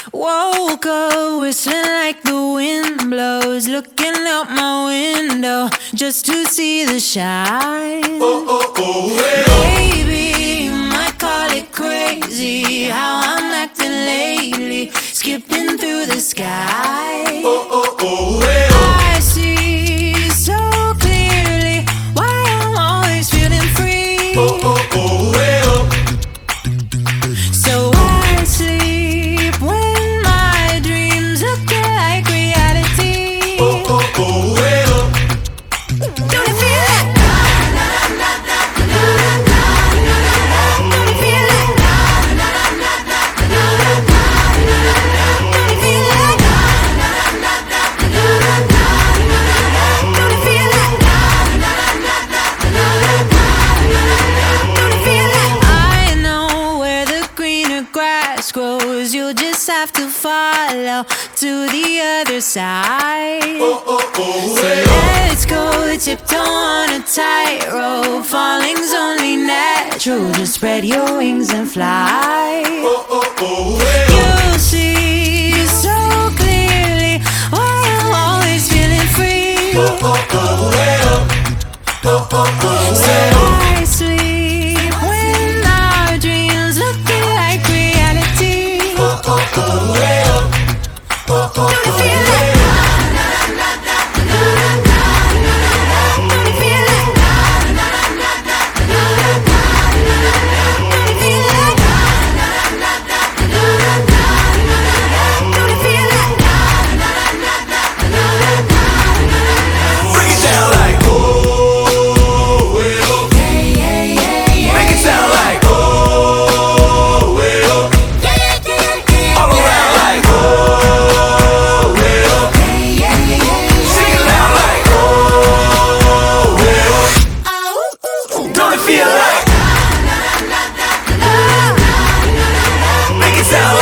Woke up whistling like the wind blows, looking out my window just to see the shine. Baby, you might call it crazy how I'm acting lately, skipping through the sky. I see so clearly why I'm always feeling free. So I sleep when my dreams look like reality. Don't it feel like? Don't it feel like? Don't it feel like? Don't it feel like? Don't it feel like? I know where the greener grass grows. You'll just have to follow to the other side. So let's go tiptoe on a tightrope. Falling's only natural. Just spread your wings and fly. You'll see so clearly why I'm always feeling free. So I sleep when our dreams looking like reality. Don't it feel like? Don't it feel like? Don't it feel like? Don't it feel like? Break it down like make it sound like all around like sing it loud like don't it feel like make it sound